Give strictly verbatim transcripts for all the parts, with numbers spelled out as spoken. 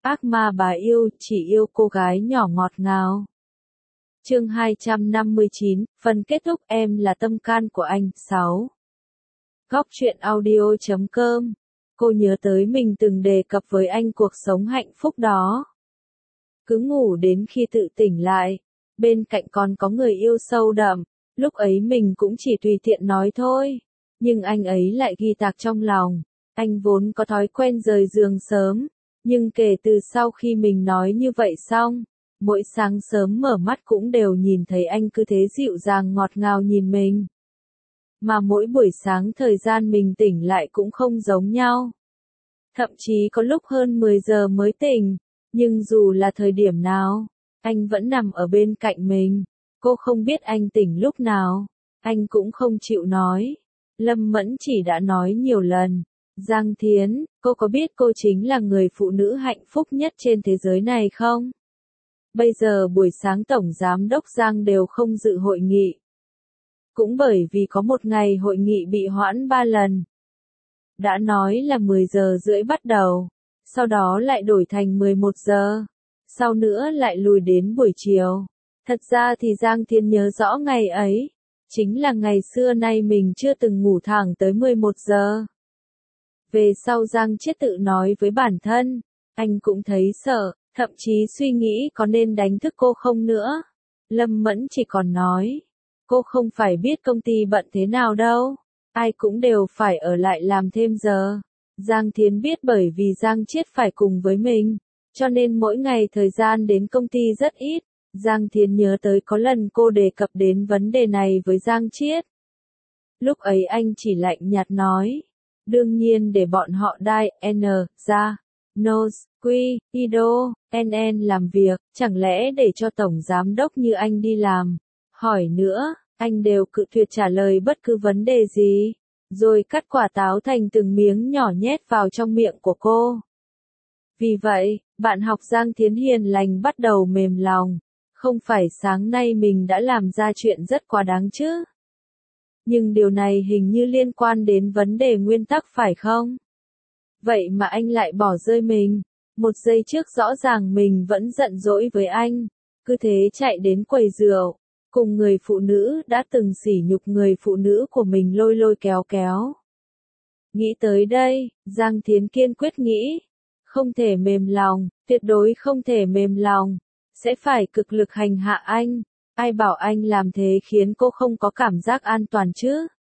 Ác ma bà yêu, chỉ yêu cô gái nhỏ ngọt ngào. Chương hai trăm năm mươi chín, phần kết thúc. Em là tâm can của anh. sáu. Góc truyện audio chấm com. Cô nhớ tới mình từng đề cập với anh cuộc sống hạnh phúc đó. Cứ ngủ đến khi tự tỉnh lại, bên cạnh còn có người yêu sâu đậm, lúc ấy mình cũng chỉ tùy tiện nói thôi, nhưng anh ấy lại ghi tạc trong lòng. Anh vốn có thói quen rời giường sớm, nhưng kể từ sau khi mình nói như vậy xong, mỗi sáng sớm mở mắt cũng đều nhìn thấy anh cứ thế dịu dàng ngọt ngào nhìn mình. Mà mỗi buổi sáng thời gian mình tỉnh lại cũng không giống nhau. Thậm chí có lúc hơn mười giờ mới tỉnh, nhưng dù là thời điểm nào, anh vẫn nằm ở bên cạnh mình. Cô không biết anh tỉnh lúc nào, anh cũng không chịu nói. Lâm Mẫn chỉ đã nói nhiều lần. Giang Thiến, cô có biết cô chính là người phụ nữ hạnh phúc nhất trên thế giới này không? Bây giờ buổi sáng Tổng Giám đốc Giang đều không dự hội nghị. Cũng bởi vì có một ngày hội nghị bị hoãn ba lần. Đã nói là mười giờ rưỡi bắt đầu, sau đó lại đổi thành mười một giờ, sau nữa lại lùi đến buổi chiều. Thật ra thì Giang Thiến nhớ rõ ngày ấy, chính là ngày xưa nay mình chưa từng ngủ thẳng tới mười một giờ. Về sau Giang Chiết tự nói với bản thân, anh cũng thấy sợ, thậm chí suy nghĩ có nên đánh thức cô không nữa. Lâm Mẫn chỉ còn nói, cô không phải biết công ty bận thế nào đâu, ai cũng đều phải ở lại làm thêm giờ. Giang Thiến biết bởi vì Giang Chiết phải cùng với mình, cho nên mỗi ngày thời gian đến công ty rất ít. Giang Thiến nhớ tới có lần cô đề cập đến vấn đề này với Giang Chiết. Lúc ấy anh chỉ lạnh nhạt nói, đương nhiên để bọn họ đai, N, ra, Nose, Quy, Ido, N N làm việc, chẳng lẽ để cho Tổng Giám đốc như anh đi làm. Hỏi nữa, anh đều cự tuyệt trả lời bất cứ vấn đề gì, rồi cắt quả táo thành từng miếng nhỏ nhét vào trong miệng của cô. Vì vậy, bạn học Giang Thiến hiền lành bắt đầu mềm lòng, không phải sáng nay mình đã làm ra chuyện rất quá đáng chứ. Nhưng điều này hình như liên quan đến vấn đề nguyên tắc phải không? Vậy mà anh lại bỏ rơi mình. Một giây trước rõ ràng mình vẫn giận dỗi với anh, cứ thế chạy đến quầy rượu, cùng người phụ nữ đã từng sỉ nhục người phụ nữ của mình lôi lôi kéo kéo. Nghĩ tới đây, Giang Thiến kiên quyết nghĩ, không thể mềm lòng, tuyệt đối không thể mềm lòng, sẽ phải cực lực hành hạ anh. Ai bảo anh làm thế khiến cô không có cảm giác an toàn chứ?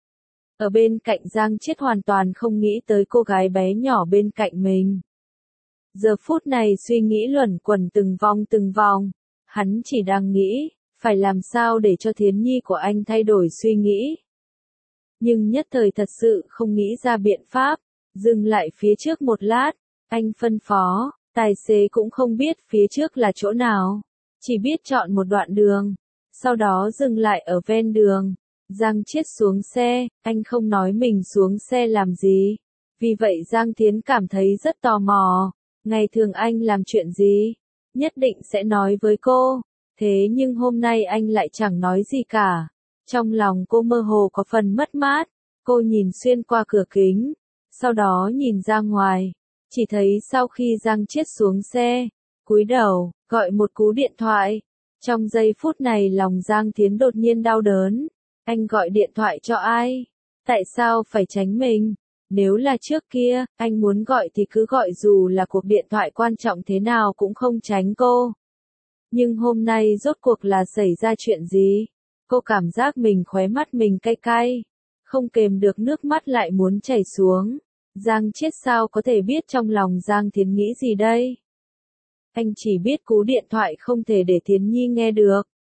Ở bên cạnh Giang Chiết hoàn toàn không nghĩ tới cô gái bé nhỏ bên cạnh mình. Giờ phút này suy nghĩ luẩn quẩn từng vòng từng vòng, hắn chỉ đang nghĩ, phải làm sao để cho Thiến Nhi của anh thay đổi suy nghĩ. Nhưng nhất thời thật sự không nghĩ ra biện pháp, dừng lại phía trước một lát, anh phân phó, tài xế cũng không biết phía trước là chỗ nào, chỉ biết chọn một đoạn đường. Sau đó dừng lại ở ven đường. Giang Chiết xuống xe, anh không nói mình xuống xe làm gì. Vì vậy Giang Thiến cảm thấy rất tò mò. Ngày thường anh làm chuyện gì? Nhất định sẽ nói với cô. Thế nhưng hôm nay anh lại chẳng nói gì cả. Trong lòng cô mơ hồ có phần mất mát. Cô nhìn xuyên qua cửa kính. Sau đó nhìn ra ngoài. Chỉ thấy sau khi Giang Chiết xuống xe, cúi đầu, gọi một cú điện thoại. Trong giây phút này lòng Giang Thiến đột nhiên đau đớn. Anh gọi điện thoại cho ai? Tại sao phải tránh mình? Nếu là trước kia, anh muốn gọi thì cứ gọi dù là cuộc điện thoại quan trọng thế nào cũng không tránh cô. Nhưng hôm nay rốt cuộc là xảy ra chuyện gì? Cô cảm giác mình khóe mắt mình cay cay. Không kềm được nước mắt lại muốn chảy xuống. Giang Chiết sao có thể biết trong lòng Giang Thiến nghĩ gì đây? Anh chỉ biết cú điện thoại không thể để Thiến Nhi nghe được.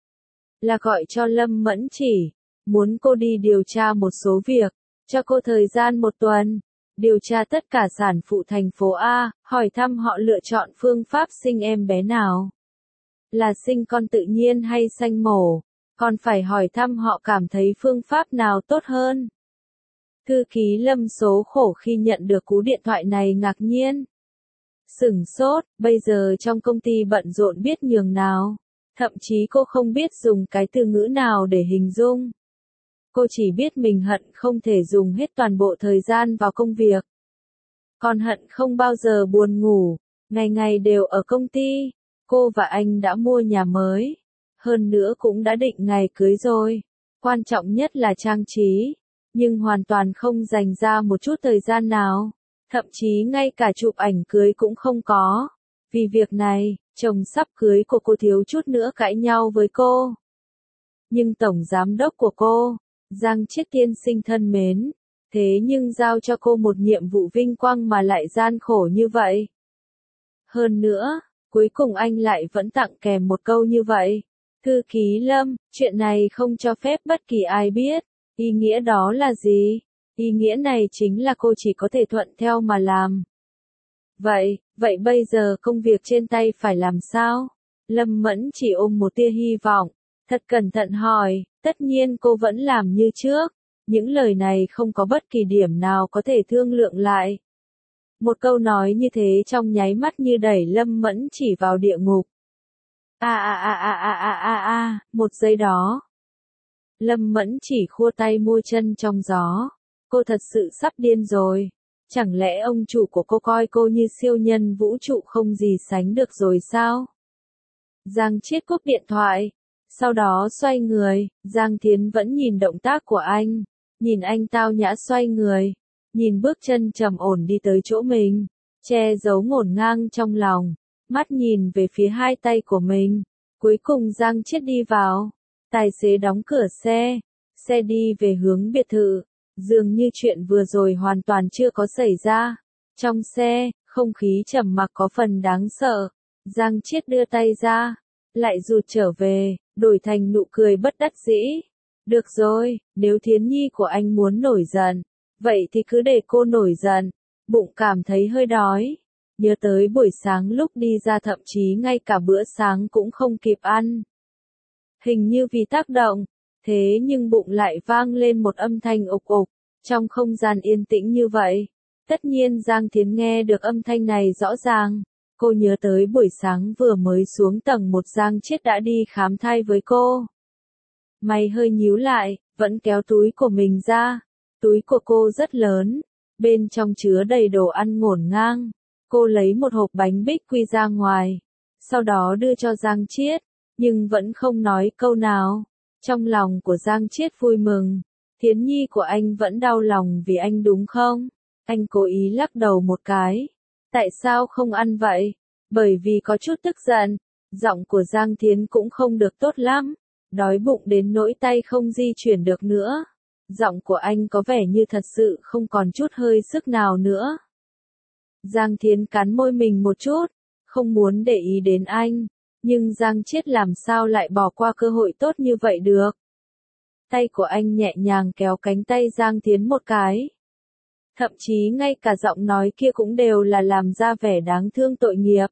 Là gọi cho Lâm Mẫn chỉ, muốn cô đi điều tra một số việc, cho cô thời gian một tuần, điều tra tất cả sản phụ thành phố A, hỏi thăm họ lựa chọn phương pháp sinh em bé nào. Là sinh con tự nhiên hay sanh mổ, còn phải hỏi thăm họ cảm thấy phương pháp nào tốt hơn. Thư ký Lâm số khổ khi nhận được cú điện thoại này ngạc nhiên. Sửng sốt, bây giờ trong công ty bận rộn biết nhường nào. Thậm chí cô không biết dùng cái từ ngữ nào để hình dung. Cô chỉ biết mình hận không thể dùng hết toàn bộ thời gian vào công việc. Còn hận không bao giờ buồn ngủ. ngày ngày đều ở công ty, cô và anh đã mua nhà mới, hơn nữa cũng đã định ngày cưới rồi, quan trọng nhất là trang trí, nhưng hoàn toàn không dành ra một chút thời gian nào, thậm chí ngay cả chụp ảnh cưới cũng không có. Vì việc này, chồng sắp cưới của cô thiếu chút nữa cãi nhau với cô. Nhưng tổng giám đốc của cô, Giang Chiết tiên sinh thân mến, thế nhưng giao cho cô một nhiệm vụ vinh quang mà lại gian khổ như vậy. Hơn nữa, cuối cùng anh lại vẫn tặng kèm một câu như vậy. Thư ký Lâm, chuyện này không cho phép bất kỳ ai biết. Ý nghĩa đó là gì? Ý nghĩa này chính là cô chỉ có thể thuận theo mà làm. Vậy, vậy bây giờ công việc trên tay phải làm sao? Lâm Mẫn chỉ ôm một tia hy vọng, thật cẩn thận hỏi, tất nhiên cô vẫn làm như trước. Những lời này không có bất kỳ điểm nào có thể thương lượng lại. Một câu nói như thế trong nháy mắt như đẩy Lâm Mẫn chỉ vào địa ngục. A a a a a a a a, một giây đó. Lâm Mẫn chỉ khua tay mua chân trong gió. Cô thật sự sắp điên rồi. Chẳng lẽ ông chủ của cô coi cô như siêu nhân vũ trụ không gì sánh được rồi sao? Giang Chiết cúp điện thoại. Sau đó xoay người, Giang Thiến vẫn nhìn động tác của anh. Nhìn anh tao nhã xoay người. Nhìn bước chân trầm ổn đi tới chỗ mình. Che giấu ngổn ngang trong lòng. Mắt nhìn về phía hai tay của mình. Cuối cùng Giang Chiết đi vào. Tài xế đóng cửa xe. Xe đi về hướng biệt thự. Dường như chuyện vừa rồi hoàn toàn chưa có xảy ra. Trong xe, không khí trầm mặc có phần đáng sợ. Giang Chiết đưa tay ra. Lại rụt trở về, đổi thành nụ cười bất đắc dĩ. Được rồi, nếu Thiến Nhi của anh muốn nổi giận, vậy thì cứ để cô nổi giận. Bụng cảm thấy hơi đói. Nhớ tới buổi sáng lúc đi ra thậm chí ngay cả bữa sáng cũng không kịp ăn. Hình như vì tác động, thế nhưng bụng lại vang lên một âm thanh ục ục, trong không gian yên tĩnh như vậy. Tất nhiên Giang Thiến nghe được âm thanh này rõ ràng. Cô nhớ tới buổi sáng vừa mới xuống tầng một Giang Chiết đã đi khám thai với cô. Mày hơi nhíu lại, vẫn kéo túi của mình ra. Túi của cô rất lớn, bên trong chứa đầy đồ ăn ngổn ngang. Cô lấy một hộp bánh bích quy ra ngoài, sau đó đưa cho Giang Chiết, nhưng vẫn không nói câu nào. Trong lòng của Giang Chiết vui mừng, Thiến Nhi của anh vẫn đau lòng vì anh đúng không? Anh cố ý lắc đầu một cái. Tại sao không ăn vậy? Bởi vì có chút tức giận. Giọng của Giang Thiến cũng không được tốt lắm. Đói bụng đến nỗi tay không di chuyển được nữa. Giọng của anh có vẻ như thật sự không còn chút hơi sức nào nữa. Giang Thiến cắn môi mình một chút, không muốn để ý đến anh. Nhưng Giang Chiết làm sao lại bỏ qua cơ hội tốt như vậy được? Tay của anh nhẹ nhàng kéo cánh tay Giang Thiến một cái. Thậm chí ngay cả giọng nói kia cũng đều là làm ra vẻ đáng thương tội nghiệp.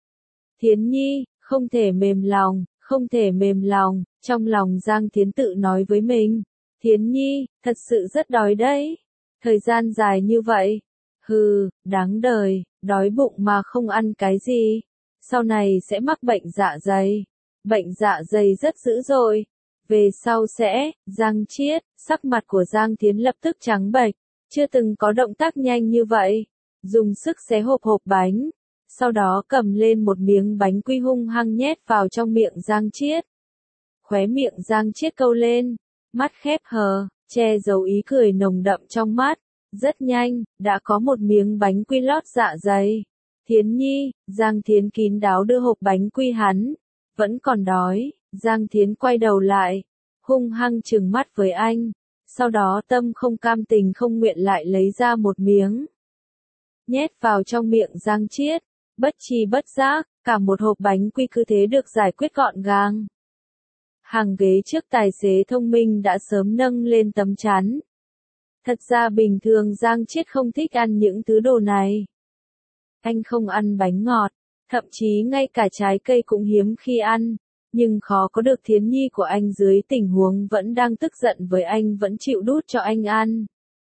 Thiến Nhi, không thể mềm lòng, không thể mềm lòng, trong lòng Giang Thiến tự nói với mình. Thiến Nhi, thật sự rất đói đấy. Thời gian dài như vậy. Hừ, đáng đời, đói bụng mà không ăn cái gì. Sau này sẽ mắc bệnh dạ dày. Bệnh dạ dày rất dữ dội. Về sau sẽ, Giang Chiết, sắc mặt của Giang Thiến lập tức trắng bệch. Chưa từng có động tác nhanh như vậy. Dùng sức xé hộp hộp bánh. Sau đó cầm lên một miếng bánh quy hung hăng nhét vào trong miệng Giang Chiết. Khóe miệng Giang Chiết câu lên. Mắt khép hờ, che giấu ý cười nồng đậm trong mắt. Rất nhanh, đã có một miếng bánh quy lót dạ dày. Thiến Nhi, Giang Thiến kín đáo đưa hộp bánh quy hắn. Vẫn còn đói, Giang Thiến quay đầu lại. Hung hăng trừng mắt với anh. Sau đó tâm không cam tình không nguyện lại lấy ra một miếng. Nhét vào trong miệng Giang Chiết. Bất chi bất giác, cả một hộp bánh quy cứ thế được giải quyết gọn gàng. Hàng ghế trước tài xế thông minh đã sớm nâng lên tấm chắn. Thật ra bình thường Giang Chiết không thích ăn những thứ đồ này. Anh không ăn bánh ngọt, thậm chí ngay cả trái cây cũng hiếm khi ăn. Nhưng khó có được Thiến Nhi của anh dưới tình huống vẫn đang tức giận với anh vẫn chịu đút cho anh ăn.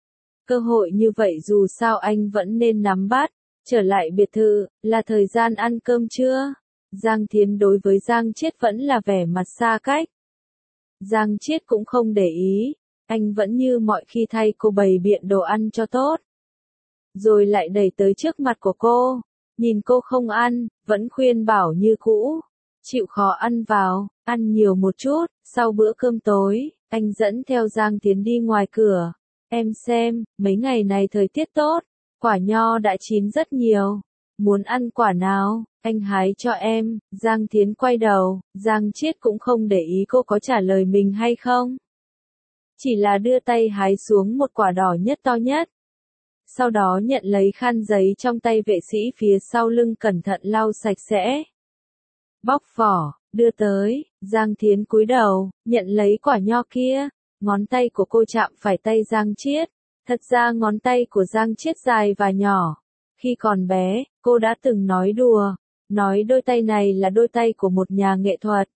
Cơ hội như vậy dù sao anh vẫn nên nắm bắt. Trở lại biệt thự, là thời gian ăn cơm trưa. Giang Thiến đối với Giang Chiết vẫn là vẻ mặt xa cách. Giang Chiết cũng không để ý. Anh vẫn như mọi khi thay cô bày biện đồ ăn cho tốt. Rồi lại đẩy tới trước mặt của cô. Nhìn cô không ăn, vẫn khuyên bảo như cũ. Chịu khó ăn vào, ăn nhiều một chút, sau bữa cơm tối, anh dẫn theo Giang Thiến đi ngoài cửa. Em xem, mấy ngày này thời tiết tốt, quả nho đã chín rất nhiều. Muốn ăn quả nào, anh hái cho em. Giang Thiến quay đầu, Giang Chiết cũng không để ý cô có trả lời mình hay không. Chỉ là đưa tay hái xuống một quả đỏ nhất to nhất. Sau đó nhận lấy khăn giấy trong tay vệ sĩ phía sau lưng cẩn thận lau sạch sẽ. Bóc vỏ, đưa tới, Giang Thiến cúi đầu, nhận lấy quả nho kia. Ngón tay của cô chạm phải tay Giang Chiết. Thật ra ngón tay của Giang Chiết dài và nhỏ. Khi còn bé, cô đã từng nói đùa, nói đôi tay này là đôi tay của một nhà nghệ thuật.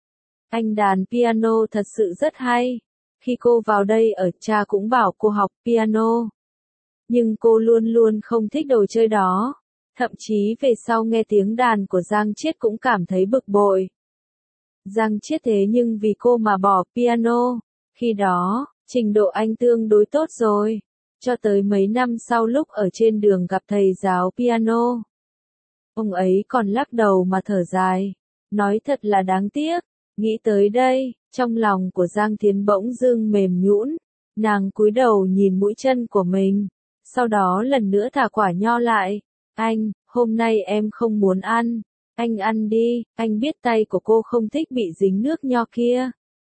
Anh đàn piano thật sự rất hay. Khi cô vào đây ở, cha cũng bảo cô học piano. Nhưng cô luôn luôn không thích đồ chơi đó. Thậm chí về sau nghe tiếng đàn của Giang Chiết cũng cảm thấy bực bội. Giang Chiết thế nhưng vì cô mà bỏ piano. Khi đó, trình độ anh tương đối tốt rồi. Cho tới mấy năm sau lúc ở trên đường gặp thầy giáo piano. Ông ấy còn lắc đầu mà thở dài. Nói thật là đáng tiếc. Nghĩ tới đây, trong lòng của Giang Thiến bỗng dưng mềm nhũn. Nàng cúi đầu nhìn mũi chân của mình. Sau đó lần nữa thả quả nho lại. Anh, hôm nay em không muốn ăn. Anh ăn đi, anh biết tay của cô không thích bị dính nước nho kia.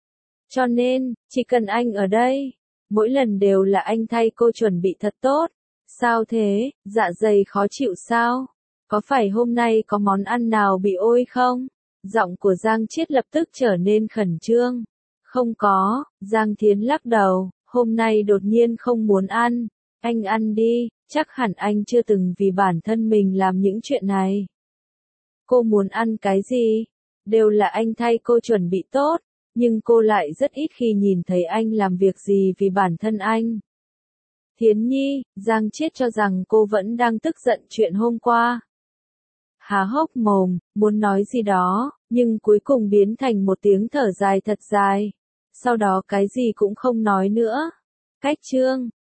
Cho nên, chỉ cần anh ở đây, mỗi lần đều là anh thay cô chuẩn bị thật tốt. Sao thế, dạ dày khó chịu sao? Có phải hôm nay có món ăn nào bị ôi không? Giọng của Giang Chiết lập tức trở nên khẩn trương. Không có, Giang Thiến lắc đầu, hôm nay đột nhiên không muốn ăn. Anh ăn đi, chắc hẳn anh chưa từng vì bản thân mình làm những chuyện này. Cô muốn ăn cái gì? Đều là anh thay cô chuẩn bị tốt, nhưng cô lại rất ít khi nhìn thấy anh làm việc gì vì bản thân anh. Thiến Nhi, Giang Chiết cho rằng cô vẫn đang tức giận chuyện hôm qua. Há hốc mồm, muốn nói gì đó, nhưng cuối cùng biến thành một tiếng thở dài thật dài. Sau đó cái gì cũng không nói nữa. Cách chương